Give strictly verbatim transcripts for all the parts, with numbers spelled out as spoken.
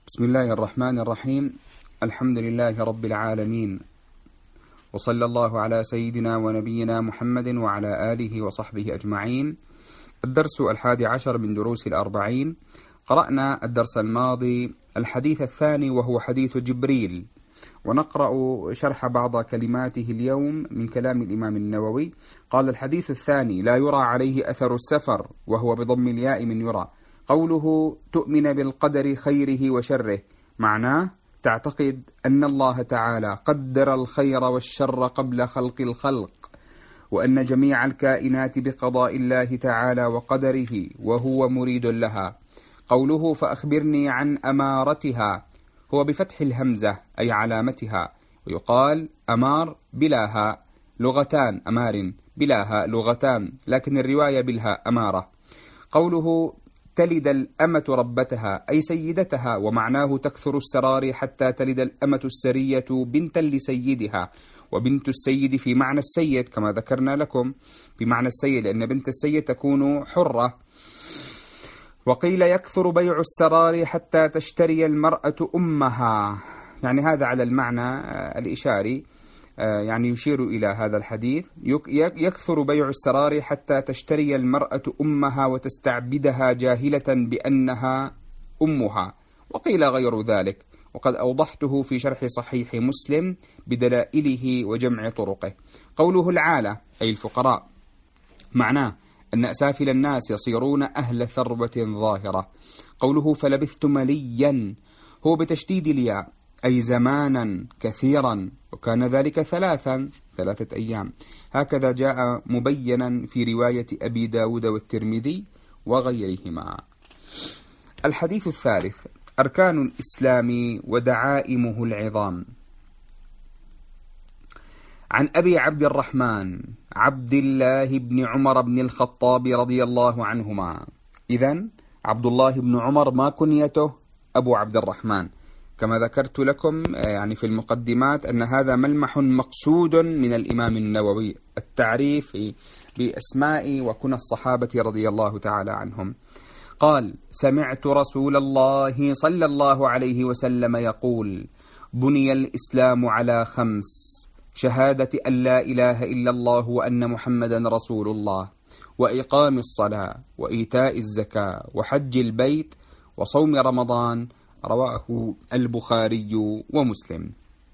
بسم الله الرحمن الرحيم. الحمد لله رب العالمين، وصلى الله على سيدنا ونبينا محمد وعلى آله وصحبه أجمعين. الدرس الحادي عشر من دروس الأربعين. قرأنا الدرس الماضي الحديث الثاني وهو حديث جبريل، ونقرأ شرح بعض كلماته اليوم من كلام الإمام النووي. قال: الحديث الثاني: لا يرى عليه أثر السفر، وهو بضم الياء من يرى. قوله تؤمن بالقدر خيره وشره، معناه تعتقد أن الله تعالى قدر الخير والشر قبل خلق الخلق، وأن جميع الكائنات بقضاء الله تعالى وقدره وهو مريد لها. قوله فأخبرني عن أمارتها، هو بفتح الهمزة أي علامتها، ويقال أمار بلاها لغتان، أمار بلاها لغتان، لكن الرواية بالها أمارة. قوله تلد الأمة ربتها أي سيدتها، ومعناه تكثر السرار حتى تلد الأمة السرية بنتا لسيدها، وبنت السيد في معنى السيد كما ذكرنا لكم، بمعنى السيد لأن بنت السيد تكون حرة. وقيل يكثر بيع السرار حتى تشتري المرأة أمها، يعني هذا على المعنى الإشاري، يعني يشير إلى هذا الحديث. يكثر بيع السرار حتى تشتري المرأة أمها وتستعبدها جاهلة بأنها أمها، وقيل غير ذلك، وقد أوضحته في شرح صحيح مسلم بدلائله وجمع طرقه. قوله العالة أي الفقراء، معناه أن أسافل الناس يصيرون أهل ثروة ظاهرة. قوله فلبثت مليا، هو بتشديد الياء أي زمانا كثيرا، وكان ذلك ثلاثا ثلاثة أيام، هكذا جاء مبينا في رواية أبي داود والترمذي وغيرهما. الحديث الثالث: أركان الإسلام ودعائمه العظام. عن أبي عبد الرحمن عبد الله بن عمر بن الخطاب رضي الله عنهما. إذن عبد الله بن عمر ما كنيته أبو عبد الرحمن، كما ذكرت لكم يعني في المقدمات أن هذا ملمح مقصود من الإمام النووي، التعريف بأسماء وكنى الصحابة رضي الله تعالى عنهم. قال: سمعت رسول الله صلى الله عليه وسلم يقول: بني الإسلام على خمس: شهادة أن لا إله إلا الله وأن محمدا رسول الله، وإقام الصلاة، وإيتاء الزكاة، وحج البيت، وصوم رمضان. رواه البخاري ومسلم.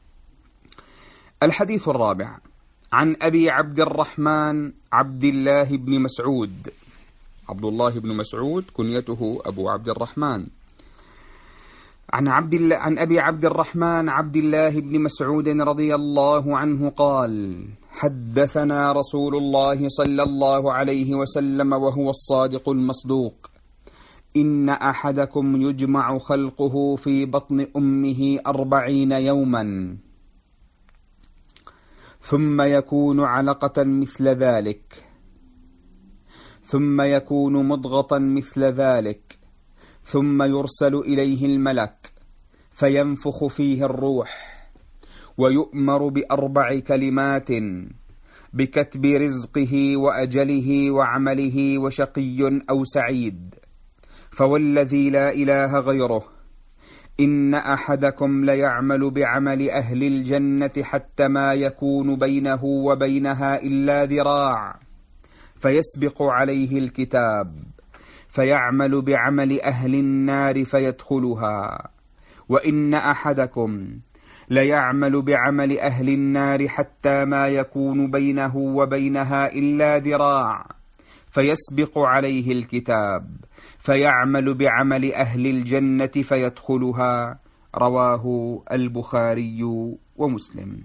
الحديث الرابع: عن أبي عبد الرحمن عبد الله بن مسعود. عبد الله بن مسعود كنيته أبو عبد الرحمن. عن عبد الله عن أبي عبد الرحمن عبد الله بن مسعود رضي الله عنه قال: حدثنا رسول الله صلى الله عليه وسلم وهو الصادق المصدوق: إن أحدكم يجمع خلقه في بطن أمه أربعين يوما، ثم يكون علقة مثل ذلك، ثم يكون مضغة مثل ذلك، ثم يرسل إليه الملك فينفخ فيه الروح، ويؤمر بأربع كلمات: بكتب رزقه وأجله وعمله وشقي أو سعيد. فوالذي لا إله غيره إن أحدكم ليعمل بعمل أهل الجنة حتى ما يكون بينه وبينها إلا ذراع، فيسبق عليه الكتاب فيعمل بعمل أهل النار فيدخلها، وإن أحدكم ليعمل بعمل أهل النار حتى ما يكون بينه وبينها إلا ذراع، فيسبق عليه الكتاب فيعمل بعمل أهل الجنة فيدخلها. رواه البخاري ومسلم.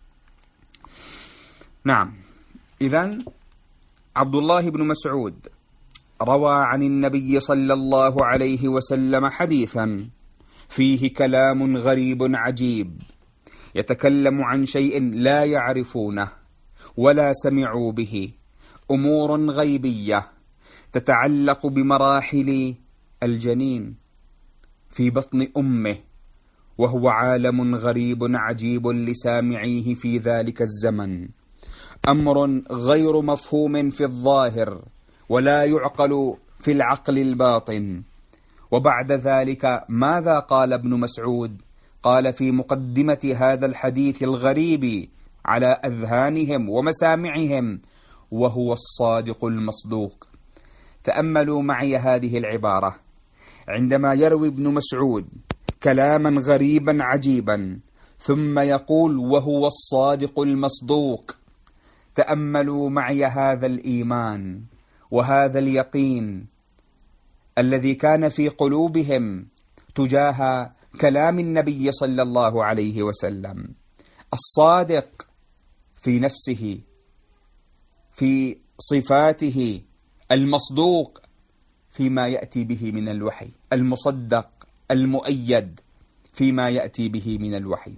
نعم، إذن عبد الله بن مسعود روى عن النبي صلى الله عليه وسلم حديثا فيه كلام غريب عجيب، يتكلم عن شيء لا يعرفونه ولا سمعوا به، أمور غيبية تتعلق بمراحل الجنين في بطن أمه، وهو عالم غريب عجيب لسامعيه في ذلك الزمن، أمر غير مفهوم في الظاهر ولا يعقل في العقل الباطن، وبعد ذلك ماذا قال ابن مسعود؟ قال في مقدمة هذا الحديث الغريب على أذهانهم ومسامعهم: وهو الصادق المصدوق. تأملوا معي هذه العبارة، عندما يروي ابن مسعود كلاما غريبا عجيبا ثم يقول وهو الصادق المصدوق، تأملوا معي هذا الإيمان وهذا اليقين الذي كان في قلوبهم تجاه كلام النبي صلى الله عليه وسلم، الصادق في نفسه، في صفاته، المصدوق فيما يأتي به من الوحي، المصدق المؤيد فيما يأتي به من الوحي.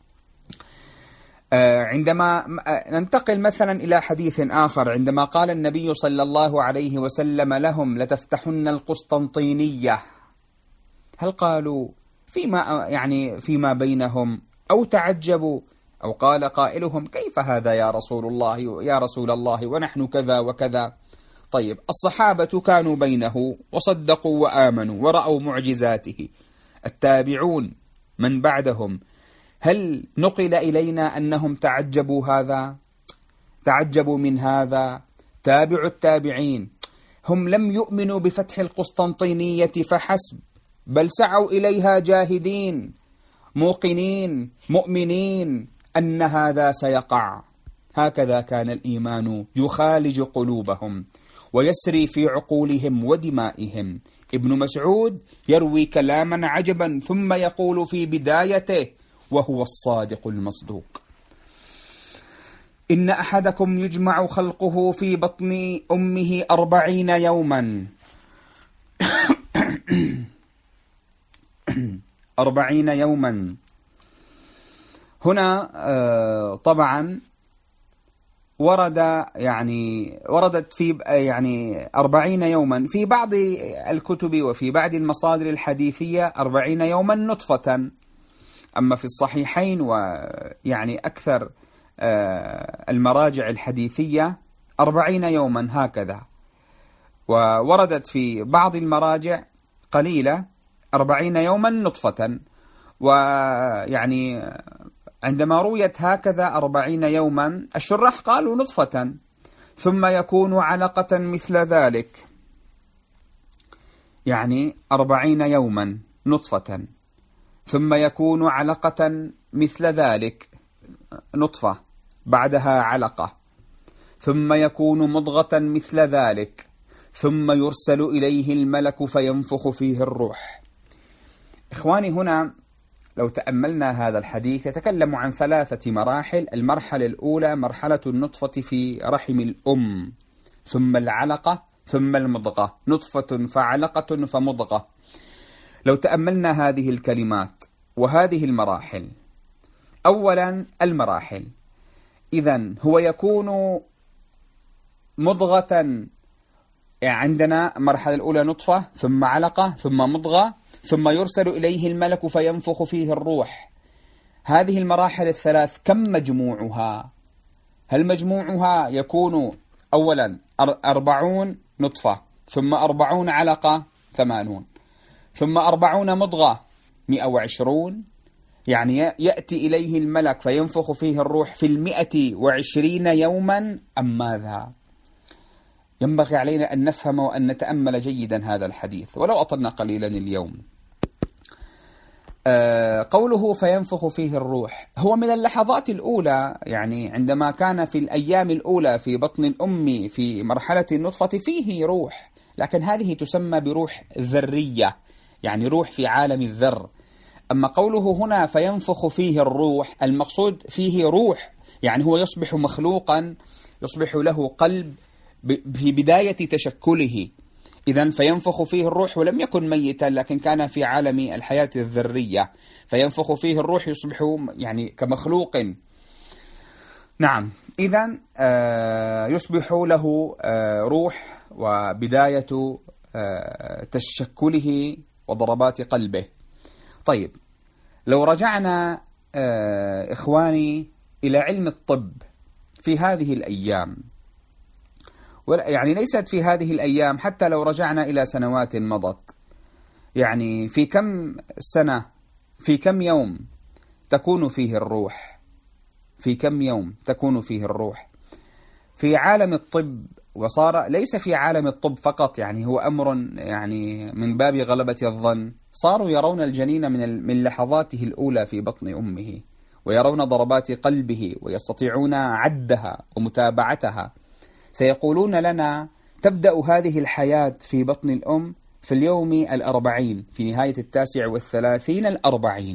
عندما ننتقل مثلا إلى حديث آخر، عندما قال النبي صلى الله عليه وسلم لهم: لتفتحن القسطنطينية، هل قالوا فيما يعني فيما بينهم أو تعجبوا أو قال قائلهم: كيف هذا يا رسول الله يا رسول الله ونحن كذا وكذا؟ طيب، الصحابة كانوا بينه وصدقوا وآمنوا ورأوا معجزاته. التابعون من بعدهم هل نقل إلينا أنهم تعجبوا هذا؟ تعجبوا من هذا؟ تابعوا التابعين هم لم يؤمنوا بفتح القسطنطينية فحسب، بل سعوا إليها جاهدين موقنين مؤمنين أن هذا سيقع. هكذا كان الإيمان يخالج قلوبهم ويسري في عقولهم ودمائهم. ابن مسعود يروي كلاما عجبا ثم يقول في بدايته: وهو الصادق المصدوق. إن أحدكم يجمع خلقه في بطن أمه أربعين يوما أربعين يوما. هنا طبعا ورد يعني وردت في يعني أربعين يوما في بعض الكتب وفي بعض المصادر الحديثية أربعين يوما نطفة، أما في الصحيحين ويعني أكثر المراجع الحديثية أربعين يوما هكذا. ووردت في بعض المراجع قليلة أربعين يوما نطفة، ويعني عندما رويت هكذا أربعين يوما الشراح قالوا نطفة ثم يكون علقة مثل ذلك، يعني أربعين يوما نطفة ثم يكون علقة مثل ذلك، نطفة بعدها علقة، ثم يكون مضغة مثل ذلك، ثم يرسل إليه الملك فينفخ فيه الروح. إخواني، هنا لو تأملنا هذا الحديث يتكلم عن ثلاثة مراحل. المرحلة الأولى مرحلة النطفة في رحم الأم، ثم العلقة، ثم المضغة، نطفة فعلقة فمضغة. لو تأملنا هذه الكلمات وهذه المراحل، أولا المراحل، إذن هو يكون مضغة، عندنا مرحلة الأولى نطفة ثم علقة ثم مضغة ثم يرسل إليه الملك فينفخ فيه الروح. هذه المراحل الثلاث كم مجموعها؟ هل مجموعها يكون أولا أربعون نطفة، ثم أربعون علقة ثمانون، ثم أربعون مضغة مئة وعشرون، يعني يأتي إليه الملك فينفخ فيه الروح في المئة وعشرين يوما، أم ماذا؟ ينبغي علينا أن نفهم وأن نتأمل جيدا هذا الحديث ولو أطلنا قليلا اليوم. آه قوله فينفخ فيه الروح هو من اللحظات الأولى، يعني عندما كان في الأيام الأولى في بطن الأم في مرحلة النطفة فيه روح، لكن هذه تسمى بروح ذرية، يعني روح في عالم الذر. أما قوله هنا فينفخ فيه الروح، المقصود فيه روح، يعني هو يصبح مخلوقا، يصبح له قلب في بداية تشكله. إذن فينفخ فيه الروح ولم يكن ميتا، لكن كان في عالم الحياة الذرية، فينفخ فيه الروح يصبح يعني كمخلوق. نعم، إذن آه يصبح له آه روح وبداية آه تشكله وضربات قلبه. طيب، لو رجعنا آه إخواني إلى علم الطب في هذه الأيام، يعني ليست في هذه الأيام، حتى لو رجعنا إلى سنوات مضت، يعني في كم سنة، في كم يوم تكون فيه الروح؟ في كم يوم تكون فيه الروح؟ في عالم الطب، وصار ليس في عالم الطب فقط، يعني هو أمر يعني من باب غلبة الظن، صاروا يرون الجنين من من لحظاته الأولى في بطن أمه، ويرون ضربات قلبه، ويستطيعون عدها ومتابعتها. سيقولون لنا تبدأ هذه الحياة في بطن الأم في اليوم الأربعين، في نهاية التاسع والثلاثين الأربعين.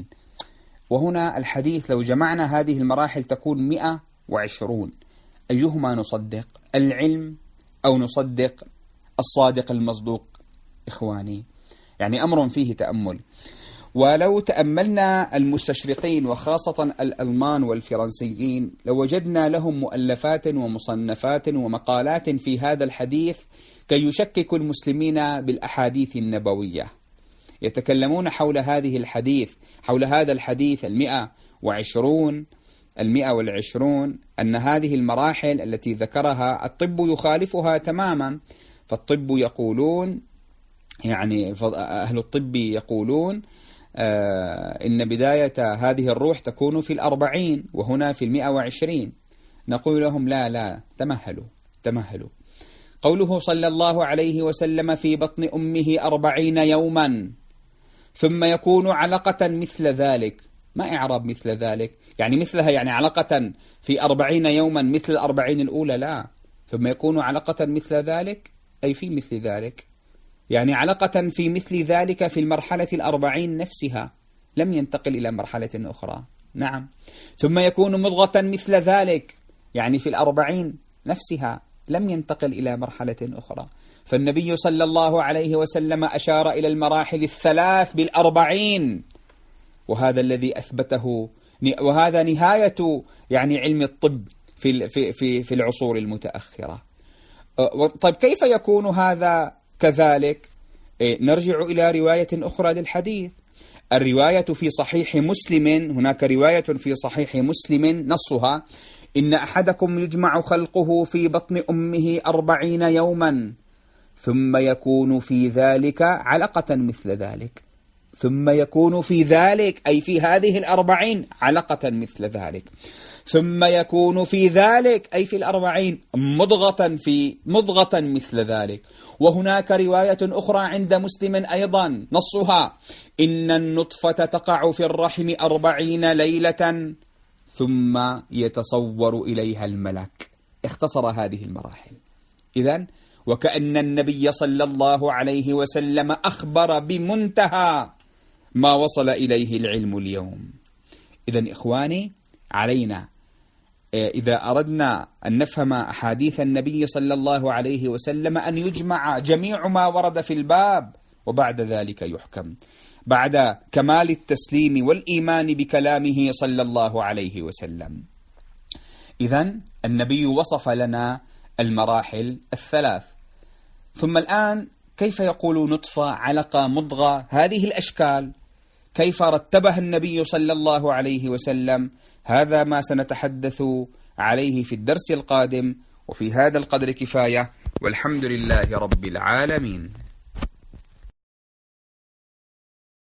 وهنا الحديث لو جمعنا هذه المراحل تكون مئة وعشرون. أيهما نصدق، العلم أو نصدق الصادق المصدوق؟ إخواني، يعني أمر فيه تأمل. ولو تأملنا المستشرقين وخاصة الألمان والفرنسيين لوجدنا لهم مؤلفات ومصنفات ومقالات في هذا الحديث كي يشككوا المسلمين بالأحاديث النبوية. يتكلمون حول هذه الحديث، حول هذا الحديث المئة وعشرون المئة والعشرون، أن هذه المراحل التي ذكرها الطب يخالفها تماما. فالطب يقولون، يعني أهل الطب يقولون آه إن بداية هذه الروح تكون في الأربعين، وهنا في المئة وعشرين. نقول لهم لا لا تمهلوا تمهلوا. قوله صلى الله عليه وسلم في بطن أمه أربعين يوما ثم يكون علقة مثل ذلك. ما إعراب مثل ذلك؟ يعني مثلها يعني علقة في أربعين يوما مثل الأربعين الأولى؟ لا، ثم يكون علقة مثل ذلك أي في مثل ذلك، يعني علقة في مثل ذلك في المرحلة الأربعين نفسها، لم ينتقل إلى مرحلة أخرى. نعم. ثم يكون مضغة مثل ذلك، يعني في الأربعين نفسها لم ينتقل إلى مرحلة أخرى. فالنبي صلى الله عليه وسلم أشار إلى المراحل الثلاث بالأربعين، وهذا الذي أثبته، وهذا نهاية يعني علم الطب في في في في العصور المتأخرة. طيب كيف يكون هذا كذلك؟ نرجع إلى رواية أخرى للحديث. الرواية في صحيح مسلم، هناك رواية في صحيح مسلم نصها: إن أحدكم يجمع خلقه في بطن أمه أربعين يوما ثم يكون في ذلك علقة مثل ذلك. ثم يكون في ذلك أي في هذه الأربعين علقة مثل ذلك. ثم يكون في ذلك أي في الأربعين مضغة في مضغة مثل ذلك. وهناك رواية أخرى عند مسلم أيضا نصها: إن النطفة تقع في الرحم أربعين ليلة ثم يتصور إليها الملك. اختصر هذه المراحل. إذن وكأن النبي صلى الله عليه وسلم أخبر بمنتهى ما وصل إليه العلم اليوم. إذن إخواني، علينا إذا أردنا أن نفهم أحاديث النبي صلى الله عليه وسلم أن يجمع جميع ما ورد في الباب، وبعد ذلك يحكم بعد كمال التسليم والإيمان بكلامه صلى الله عليه وسلم. إذن النبي وصف لنا المراحل الثلاث. ثم الآن كيف يقول نطفة، علقة، مضغة؟ هذه الأشكال كيف رتبها النبي صلى الله عليه وسلم؟ هذا ما سنتحدث عليه في الدرس القادم، وفي هذا القدر كفاية، والحمد لله رب العالمين.